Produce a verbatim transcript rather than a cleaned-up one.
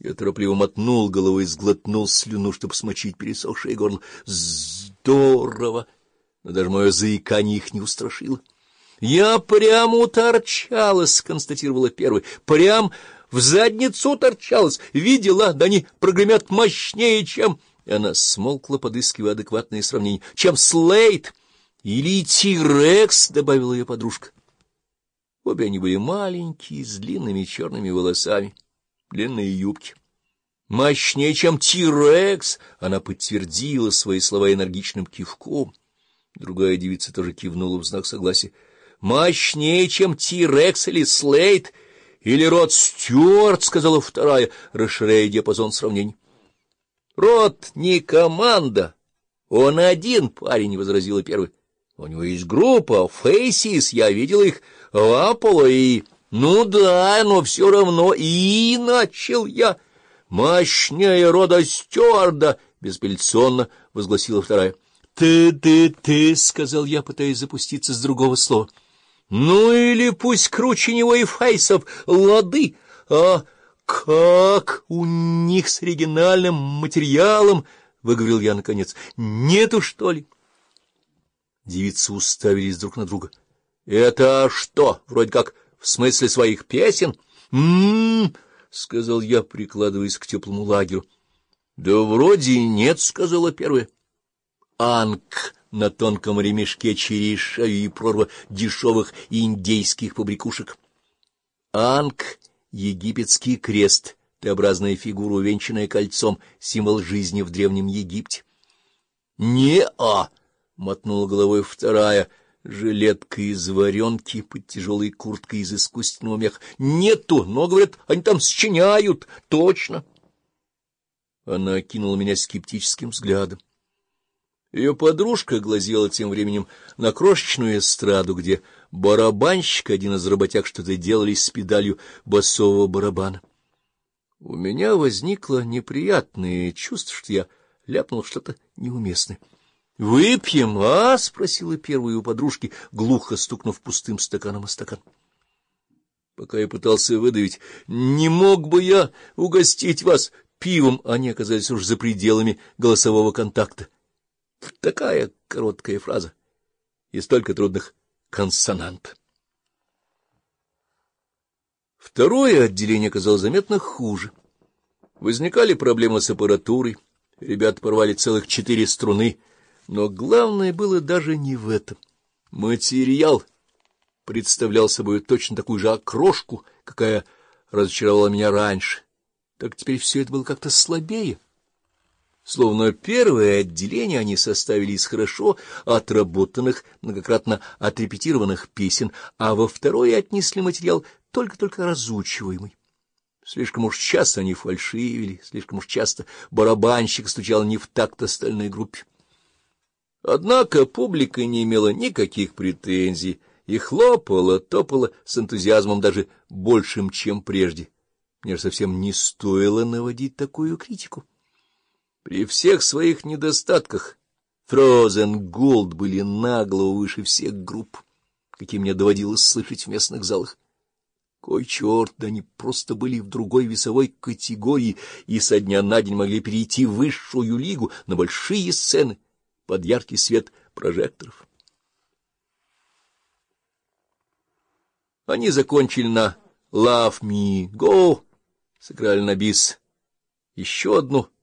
Я торопливо мотнул головой и сглотнул слюну, чтобы смочить пересохшее горло. Здорово! Но даже мое заикание их не устрашило. — Я прямо уторчалась, — констатировала первая. — Прям в задницу торчалась. Видела, да они прогремят мощнее, чем... И она смолкла, подыскивая адекватные сравнения. — Чем Слейд или Ти-Рекс, — добавила ее подружка. Обе они были маленькие, с длинными черными волосами, длинные юбки. Мощнее, чем Ти-Рекс, она подтвердила свои слова энергичным кивком. Другая девица тоже кивнула в знак согласия. Мощнее, чем Ти-Рекс или Слейд, или Род Стюарт, — сказала вторая, расширяя диапазон сравнений. — Род не команда, он один парень, — возразила первая. — У него есть группа, Фейсис, я видел их в Аполло, и... Ну да, но все равно и начал я. Мощнее Рода Стюарда, — безапелляционно возгласила вторая. Ты, ты, ты, — сказал я, пытаясь запуститься с другого слова. — Ну или пусть круче него и Фейсов, лады. А как у них с оригинальным материалом, — выговорил я наконец, — нету, что ли? Девицы уставились друг на друга. — Это что, вроде как в смысле своих песен? М-м-м, — сказал я, прикладываясь к теплому лагерю. — Да вроде нет, — сказала первая. Анг на тонком ремешке через шею и прорва дешевых индейских побрякушек. Анг — египетский крест, Т-образная фигура, увенчанная кольцом, символ жизни в Древнем Египте. — Не-а! — мотнула головой вторая, жилетка из варенки под тяжелой курткой из искусственного меха. — Нету, но, говорят, они там счиняют, точно. Она окинула меня скептическим взглядом. Ее подружка глазела тем временем на крошечную эстраду, где барабанщик, один из работяг, что-то делали с педалью басового барабана. У меня возникло неприятное чувство, что я ляпнул что-то неуместное. — Выпьем, а? — спросила первая у подружки, глухо стукнув пустым стаканом о стакан. Пока я пытался выдавить: не мог бы я угостить вас пивом, они оказались уж за пределами голосового контакта. Такая короткая фраза и столько трудных консонант. Второе отделение оказалось заметно хуже. Возникали проблемы с аппаратурой, ребята порвали целых четыре струны, но главное было даже не в этом. Материал представлял собой точно такую же окрошку, какая разочаровала меня раньше. Так теперь все это было как-то слабее. Словно первое отделение они составили из хорошо отработанных, многократно отрепетированных песен, а во второе отнесли материал только-только разучиваемый. Слишком уж часто они фальшивили, слишком уж часто барабанщик стучал не в такт остальной группе. Однако публика не имела никаких претензий и хлопала, топала с энтузиазмом даже большим, чем прежде. Мне же совсем не стоило наводить такую критику. При всех своих недостатках Frozen Gold были нагло выше всех групп, какие мне доводилось слышать в местных залах. Кой черт, да они просто были в другой весовой категории и со дня на день могли перейти в высшую лигу на большие сцены под яркий свет прожекторов. Они закончили на «Love Me Go», сыграли на бис еще одну